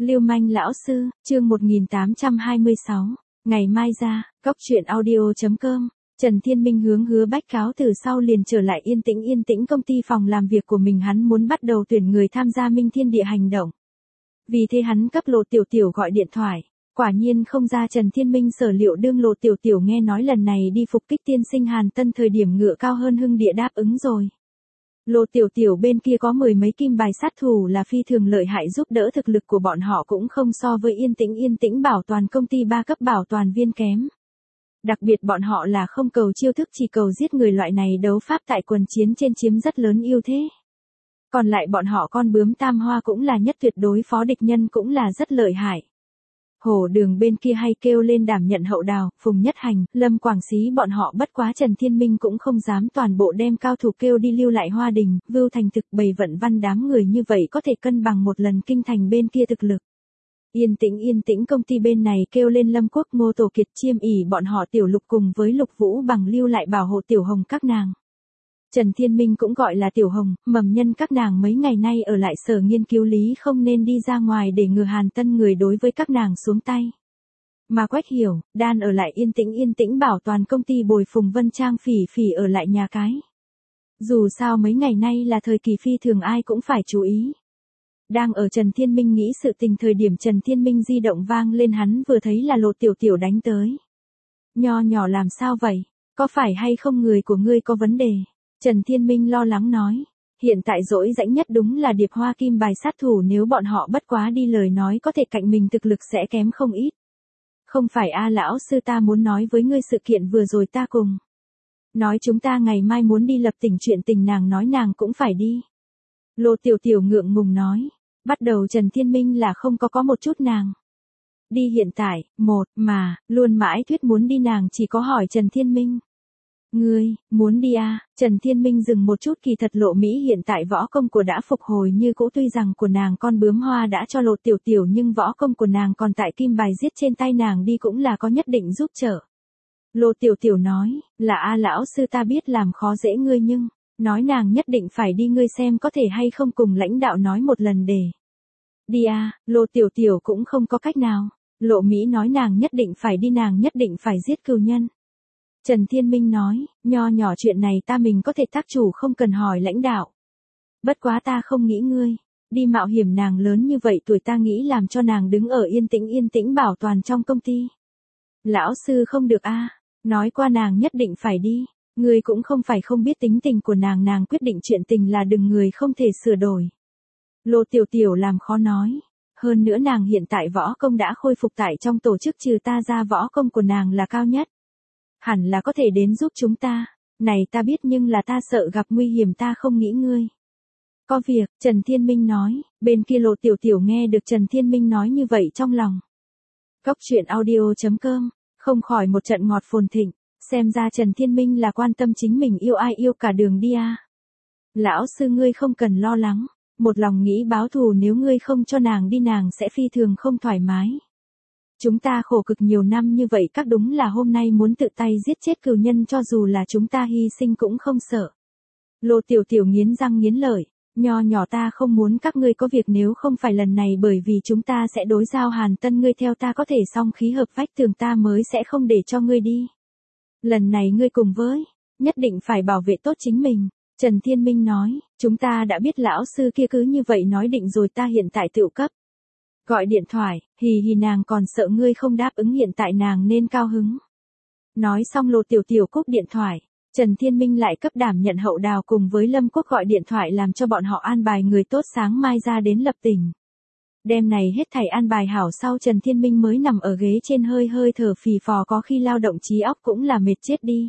Lưu manh lão sư, chương 1826, ngày mai ra, cóc truyện audio.com. Trần Thiên Minh hướng Hứa Bách cáo từ sau liền trở lại yên tĩnh công ty phòng làm việc của mình, hắn muốn bắt đầu tuyển người tham gia Minh Thiên Địa hành động. Vì thế hắn cấp Lộ Tiểu Tiểu gọi điện thoại, quả nhiên không ra Trần Thiên Minh sở liệu, đương Lộ Tiểu Tiểu nghe nói lần này đi phục kích tiên sinh Hàn Tân thời điểm ngựa cao hơn hưng địa đáp ứng rồi. Lộ Tiểu Tiểu bên kia có mười mấy kim bài sát thủ là phi thường lợi hại, giúp đỡ thực lực của bọn họ cũng không so với yên tĩnh bảo toàn công ty 3 cấp bảo toàn viên kém. Đặc biệt bọn họ là không cầu chiêu thức, chỉ cầu giết người, loại này đấu pháp tại quần chiến trên chiếm rất lớn ưu thế. Còn lại bọn họ con bướm tam hoa cũng là nhất tuyệt, đối phó địch nhân cũng là rất lợi hại. Hổ Đường bên kia hay kêu lên đảm nhận hậu đào, Phùng Nhất Hành, Lâm Quảng Xí bọn họ, bất quá Trần Thiên Minh cũng không dám toàn bộ đem cao thủ kêu đi, lưu lại Hoa Đình, Vưu Thành Thực, Bầy Vận Văn đám người như vậy có thể cân bằng một lần kinh thành bên kia thực lực. Yên tĩnh công ty bên này kêu lên Lâm Quốc, Ngô Tổ Kiệt, Chiêm ỉ bọn họ, Tiểu Lục cùng với Lục Vũ Bằng lưu lại bảo hộ Tiểu Hồng các nàng. Trần Thiên Minh cũng gọi là Tiểu Hồng, Mầm Nhân các nàng mấy ngày nay ở lại sở nghiên cứu lý, không nên đi ra ngoài để ngừa Hàn Tân người đối với các nàng xuống tay. Mà Quách Hiểu, Đan ở lại yên tĩnh bảo toàn công ty, bồi Phùng Vân Trang, Phỉ ở lại nhà cái. Dù sao mấy ngày nay là thời kỳ phi thường, ai cũng phải chú ý. Đang ở Trần Thiên Minh nghĩ sự tình thời điểm, Trần Thiên Minh di động vang lên, hắn vừa thấy là Lộ Tiểu Tiểu đánh tới. Nho nhỏ làm sao vậy? Có phải hay không người của ngươi có vấn đề? Trần Thiên Minh lo lắng nói. Hiện tại dỗi rãnh nhất đúng là Điệp Hoa kim bài sát thủ, nếu bọn họ bất quá đi lời nói có thể cạnh mình thực lực sẽ kém không ít. Không phải a lão sư, ta muốn nói với ngươi sự kiện vừa rồi ta cùng. Nói chúng ta ngày mai muốn đi Lập Tỉnh, chuyện tình nàng nói nàng cũng phải đi. Lộ Tiểu Tiểu ngượng ngùng nói. Bắt đầu Trần Thiên Minh là không có một chút nàng đi hiện tại, mà, luôn mãi thuyết muốn đi, nàng chỉ có hỏi Trần Thiên Minh. Ngươi, muốn đi à? Trần Thiên Minh dừng một chút, kỳ thật Lộ Mỹ hiện tại võ công của đã phục hồi như cũ, tuy rằng của nàng con bướm hoa đã cho Lộ Tiểu Tiểu, nhưng võ công của nàng còn tại kim bài giết trên tay nàng đi cũng là có nhất định giúp trợ. Lộ Tiểu Tiểu nói, là a lão sư, ta biết làm khó dễ ngươi, nhưng nói nàng nhất định phải đi, ngươi xem có thể hay không cùng lãnh đạo nói một lần để đi à? Lộ Tiểu Tiểu cũng không có cách nào. Lộ Mỹ nói nàng nhất định phải đi, nàng nhất định phải giết cừu nhân. Trần Thiên Minh nói, nho nhỏ chuyện này ta mình có thể tác chủ, không cần hỏi lãnh đạo. Bất quá ta không nghĩ ngươi đi mạo hiểm, nàng lớn như vậy tuổi, ta nghĩ làm cho nàng đứng ở yên tĩnh bảo toàn trong công ty. Lão sư không được a, nói qua nàng nhất định phải đi. Ngươi cũng không phải không biết tính tình của nàng, nàng quyết định chuyện tình là đừng người không thể sửa đổi. Lộ Tiểu Tiểu làm khó nói. Hơn nữa nàng hiện tại võ công đã khôi phục, tại trong tổ chức trừ ta ra võ công của nàng là cao nhất. Hẳn là có thể đến giúp chúng ta. Này ta biết, nhưng là ta sợ gặp nguy hiểm, ta không nghĩ ngươi có việc. Trần Thiên Minh nói. Bên kia Lộ Tiểu Tiểu nghe được Trần Thiên Minh nói như vậy trong lòng. Cóc truyện audio.com, không khỏi một trận ngọt phồn thịnh. Xem ra Trần Thiên Minh là quan tâm chính mình, yêu ai yêu cả đường đi à. Lão sư ngươi không cần lo lắng. Một lòng nghĩ báo thù, nếu ngươi không cho nàng đi nàng sẽ phi thường không thoải mái. Chúng ta khổ cực nhiều năm như vậy, các đúng là hôm nay muốn tự tay giết chết cừu nhân, cho dù là chúng ta hy sinh cũng không sợ. Lộ Tiểu Tiểu nghiến răng nghiến lợi. Nho nhỏ ta không muốn các ngươi có việc, nếu không phải lần này bởi vì chúng ta sẽ đối giao Hàn Tân, ngươi theo ta có thể song khí hợp vách tường, ta mới sẽ không để cho ngươi đi. Lần này ngươi cùng với, nhất định phải bảo vệ tốt chính mình. Trần Thiên Minh nói, chúng ta đã biết, lão sư kia cứ như vậy nói định rồi, ta hiện tại tự cấp gọi điện thoại, hì nàng còn sợ ngươi không đáp ứng, hiện tại nàng nên cao hứng. Nói xong Lộ Tiểu Tiểu cúp điện thoại, Trần Thiên Minh lại cấp đảm nhận hậu đào cùng với Lâm Quốc gọi điện thoại làm cho bọn họ an bài người tốt, sáng mai ra đến Lập Tỉnh. Đêm này hết thảy an bài hảo sau, Trần Thiên Minh mới nằm ở ghế trên hơi thở phì phò, có khi lao động trí óc cũng là mệt chết đi.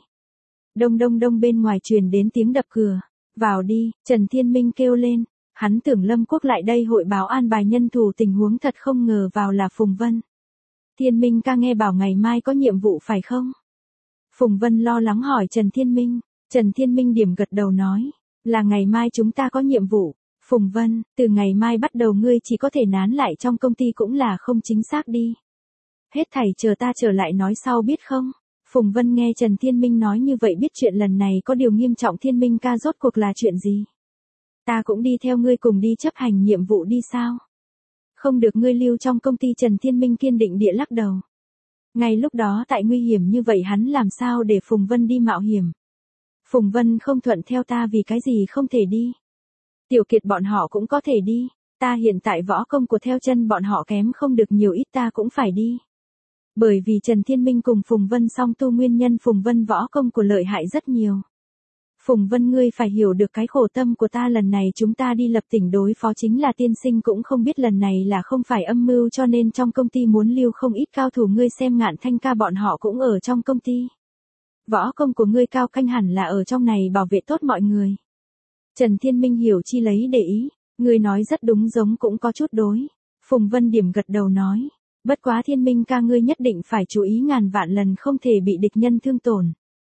Đông bên ngoài truyền đến tiếng đập cửa. Vào đi, Trần Thiên Minh kêu lên. Hắn tưởng Lâm Quốc lại đây hội báo an bài nhân thủ tình huống, thật không ngờ vào là Phùng Vân. Thiên Minh ca, nghe bảo ngày mai có nhiệm vụ phải không? Phùng Vân lo lắng hỏi Trần Thiên Minh. Trần Thiên Minh điểm gật đầu nói, là ngày mai chúng ta có nhiệm vụ. Phùng Vân, từ ngày mai bắt đầu ngươi chỉ có thể nán lại trong công ty, cũng là không chính xác đi. Hết thảy chờ ta trở lại nói sau, biết không? Phùng Vân nghe Trần Thiên Minh nói như vậy, biết chuyện lần này có điều nghiêm trọng. Thiên Minh ca, rốt cuộc là chuyện gì? Ta cũng đi theo ngươi cùng đi chấp hành nhiệm vụ đi sao? Không được ngươi lưu trong công ty. Trần Thiên Minh kiên định địa lắc đầu. Ngay lúc đó tại nguy hiểm như vậy hắn làm sao để Phùng Vân đi mạo hiểm. Phùng Vân không thuận theo ta vì cái gì không thể đi. Tiểu Kiệt bọn họ cũng có thể đi. Ta hiện tại võ công của theo chân bọn họ kém không được nhiều ít ta cũng phải đi. Bởi vì Trần Thiên Minh cùng Phùng Vân song tu nguyên nhân Phùng Vân võ công của lợi hại rất nhiều. Phùng Vân ngươi phải hiểu được cái khổ tâm của ta lần này chúng ta đi lập tỉnh đối phó chính là tiên sinh cũng không biết lần này là không phải âm mưu cho nên trong công ty muốn lưu không ít cao thủ ngươi xem Ngạn Thanh ca bọn họ cũng ở trong công ty. Võ công của ngươi cao canh hẳn là ở trong này bảo vệ tốt mọi người. Trần Thiên Minh hiểu chi lấy để ý, ngươi nói rất đúng giống cũng có chút đối. Phùng Vân điểm gật đầu nói, bất quá Thiên Minh ca ngươi nhất định phải chú ý ngàn vạn lần không thể bị địch nhân thương tổn.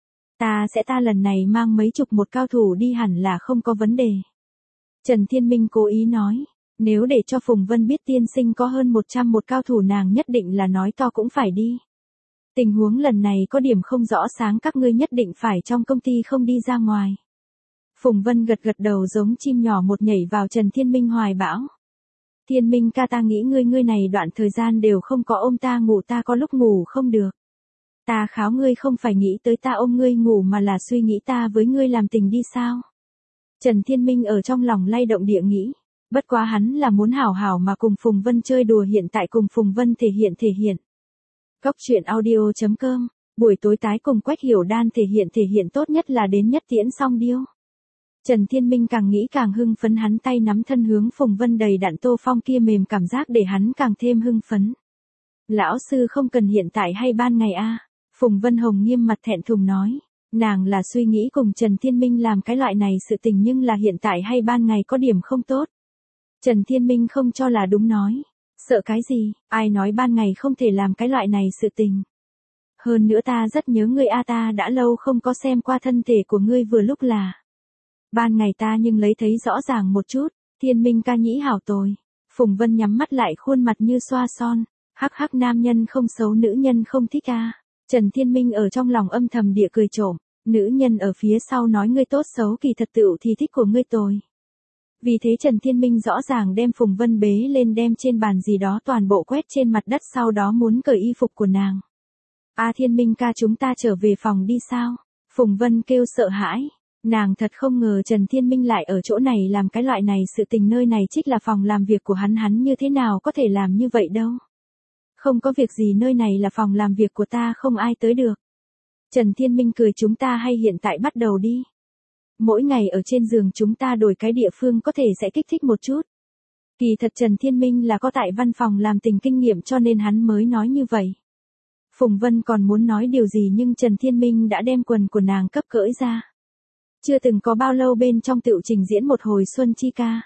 Ta lần này mang mấy chục một cao thủ đi hẳn là không có vấn đề. Trần Thiên Minh cố ý nói, nếu để cho Phùng Vân biết tiên sinh có hơn 100 một cao thủ nàng nhất định là nói to cũng phải đi. Tình huống lần này có điểm không rõ sáng các ngươi nhất định phải trong công ty không đi ra ngoài. Phùng Vân gật gật đầu giống chim nhỏ một nhảy vào Trần Thiên Minh hoài bão. Thiên Minh ca ta nghĩ ngươi này đoạn thời gian đều không có ôm ta ngủ ta có lúc ngủ không được. Ta kháo ngươi không phải nghĩ tới ta ôm ngươi ngủ mà là suy nghĩ ta với ngươi làm tình đi sao. Trần Thiên Minh ở trong lòng lay động địa nghĩ. Bất quá hắn là muốn hảo hảo mà cùng Phùng Vân chơi đùa hiện tại cùng Phùng Vân thể hiện. Cốc truyện audio.com, buổi tối tái cùng Quách Hiểu Đan thể hiện tốt nhất là đến nhất tiễn xong điêu. Trần Thiên Minh càng nghĩ càng hưng phấn hắn tay nắm thân hướng Phùng Vân đầy đặn Tô Phong kia mềm cảm giác để hắn càng thêm hưng phấn. Lão sư không cần hiện tại hay ban ngày a? Phùng Vân Hồng nghiêm mặt thẹn thùng nói, nàng là suy nghĩ cùng Trần Thiên Minh làm cái loại này sự tình nhưng là hiện tại hay ban ngày có điểm không tốt. Trần Thiên Minh không cho là đúng nói, sợ cái gì, ai nói ban ngày không thể làm cái loại này sự tình. Hơn nữa ta rất nhớ ngươi a ta đã lâu không có xem qua thân thể của ngươi vừa lúc là. Ban ngày ta nhưng lấy thấy rõ ràng một chút, Thiên Minh ca nhĩ hảo tồi. Phùng Vân nhắm mắt lại khuôn mặt như xoa son, hắc hắc nam nhân không xấu nữ nhân không thích a. Trần Thiên Minh ở trong lòng âm thầm địa cười trộm, nữ nhân ở phía sau nói ngươi tốt xấu kỳ thật tựu thì thích của ngươi tồi. Vì thế Trần Thiên Minh rõ ràng đem Phùng Vân bế lên đem trên bàn gì đó toàn bộ quét trên mặt đất sau đó muốn cởi y phục của nàng. A Thiên Minh ca chúng ta trở về phòng đi sao? Phùng Vân kêu sợ hãi. Nàng thật không ngờ Trần Thiên Minh lại ở chỗ này làm cái loại này sự tình nơi này trích là phòng làm việc của hắn như thế nào có thể làm như vậy đâu. Không có việc gì nơi này là phòng làm việc của ta không ai tới được. Trần Thiên Minh cười chúng ta hay hiện tại bắt đầu đi. Mỗi ngày ở trên giường chúng ta đổi cái địa phương có thể sẽ kích thích một chút. Kỳ thật Trần Thiên Minh là có tại văn phòng làm tình kinh nghiệm cho nên hắn mới nói như vậy. Phùng Vân còn muốn nói điều gì nhưng Trần Thiên Minh đã đem quần của nàng cấp cởi ra. Chưa từng có bao lâu bên trong tựu trình diễn một hồi xuân chi ca.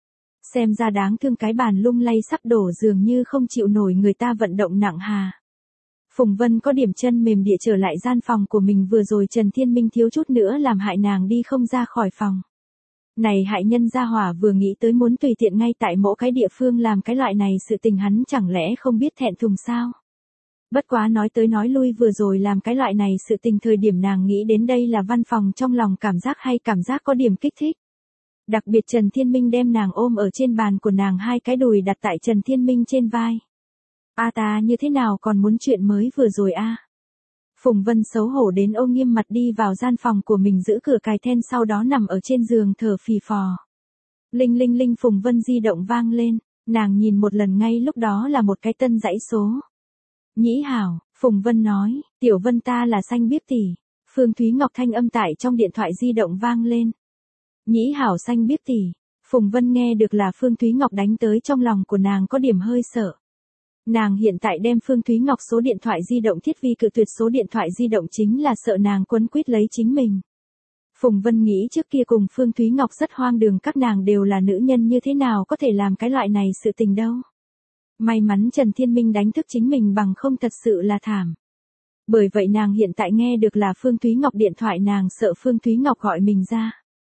Xem ra đáng thương cái bàn lung lay sắp đổ dường như không chịu nổi người ta vận động nặng hà. Phùng Vân có điểm chân mềm địa trở lại gian phòng của mình vừa rồi Trần Thiên Minh thiếu chút nữa làm hại nàng đi không ra khỏi phòng. Này hại nhân gia hỏa vừa nghĩ tới muốn tùy tiện ngay tại mỗi cái địa phương làm cái loại này sự tình hắn chẳng lẽ không biết thẹn thùng sao. Bất quá nói tới nói lui vừa rồi làm cái loại này sự tình thời điểm nàng nghĩ đến đây là văn phòng trong lòng cảm giác hay cảm giác có điểm kích thích. Đặc biệt Trần Thiên Minh đem nàng ôm ở trên bàn của nàng hai cái đùi đặt tại Trần Thiên Minh trên vai. A ta như thế nào còn muốn chuyện mới vừa rồi a? Phùng Vân xấu hổ đến ôm nghiêm mặt đi vào gian phòng của mình giữ cửa cài then sau đó nằm ở trên giường thở phì phò. Linh linh linh Phùng Vân di động vang lên, nàng nhìn một lần ngay lúc đó là một cái tân dãy số. Nhĩ hảo, Phùng Vân nói, tiểu Vân ta là xanh biếc tỷ. Phương Thúy Ngọc thanh âm tại trong điện thoại di động vang lên. Nhĩ hảo xanh biếc tỷ. Phùng Vân nghe được là Phương Thúy Ngọc đánh tới trong lòng của nàng có điểm hơi sợ. Nàng hiện tại đem Phương Thúy Ngọc số điện thoại di động thiết vi cự tuyệt số điện thoại di động chính là sợ nàng quấn quýt lấy chính mình. Phùng Vân nghĩ trước kia cùng Phương Thúy Ngọc rất hoang đường các nàng đều là nữ nhân như thế nào có thể làm cái loại này sự tình đâu. May mắn Trần Thiên Minh đánh thức chính mình bằng không thật sự là thảm. Bởi vậy nàng hiện tại nghe được là Phương Thúy Ngọc điện thoại nàng sợ Phương Thúy Ngọc gọi mình ra.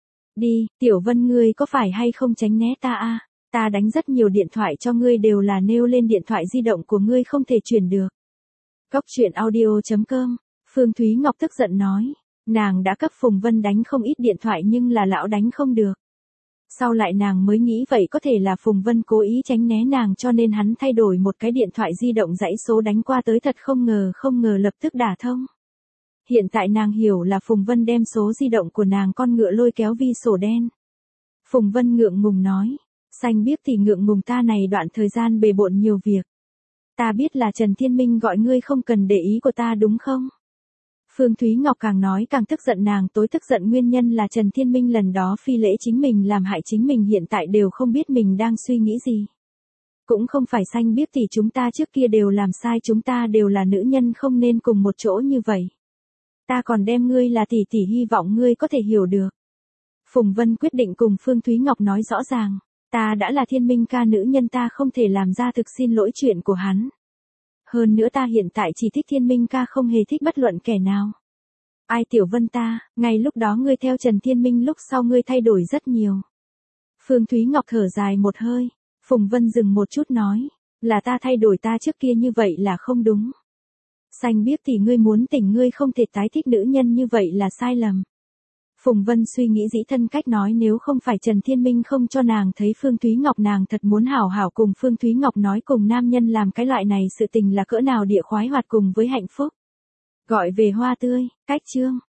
Đi, Tiểu Vân ngươi có phải hay không tránh né ta a? Ta đánh rất nhiều điện thoại cho ngươi đều là nêu lên điện thoại di động của ngươi không thể chuyển được. Cốc truyện audio.com, Phương Thúy Ngọc tức giận nói, nàng đã cấp Phùng Vân đánh không ít điện thoại nhưng là lão đánh không được. Sau lại nàng mới nghĩ vậy có thể là Phùng Vân cố ý tránh né nàng cho nên hắn thay đổi một cái điện thoại di động dãy số đánh qua tới, thật không ngờ lập tức đả thông. Hiện tại nàng hiểu là Phùng Vân đem số di động của nàng con ngựa lôi kéo vi sổ đen. Phùng Vân ngượng ngùng nói, xanh biếc thì ngượng ngùng, ta này đoạn thời gian bề bộn nhiều việc. Ta biết là Trần Thiên Minh gọi ngươi không cần để ý của ta đúng không? Phương Thúy Ngọc càng nói càng tức giận, nàng tối tức giận nguyên nhân là Trần Thiên Minh lần đó phi lễ chính mình làm hại chính mình, hiện tại đều không biết mình đang suy nghĩ gì. Cũng không phải xanh biếc thì chúng ta trước kia đều làm sai, chúng ta đều là nữ nhân không nên cùng một chỗ như vậy. Ta còn đem ngươi là tỷ tỷ, hy vọng ngươi có thể hiểu được. Phùng Vân quyết định cùng Phương Thúy Ngọc nói rõ ràng, ta đã là Thiên Minh ca nữ nhân, ta không thể làm ra thực xin lỗi chuyện của hắn. Hơn nữa ta hiện tại chỉ thích Thiên Minh ca, không hề thích bất luận kẻ nào. Ai Tiểu Vân ta, ngay lúc đó ngươi theo Trần Thiên Minh lúc sau ngươi thay đổi rất nhiều. Phương Thúy Ngọc thở dài một hơi, Phùng Vân dừng một chút nói, là ta thay đổi, ta trước kia như vậy là không đúng. Xanh biết thì ngươi muốn tỉnh, ngươi không thể tái thích nữ nhân như vậy là sai lầm. Phùng Vân suy nghĩ dĩ thân cách nói, nếu không phải Trần Thiên Minh không cho nàng thấy Phương Thúy Ngọc, nàng thật muốn hảo hảo cùng Phương Thúy Ngọc nói, cùng nam nhân làm cái loại này sự tình là cỡ nào địa khoái hoạt cùng với hạnh phúc. Gọi về hoa tươi, cách chương.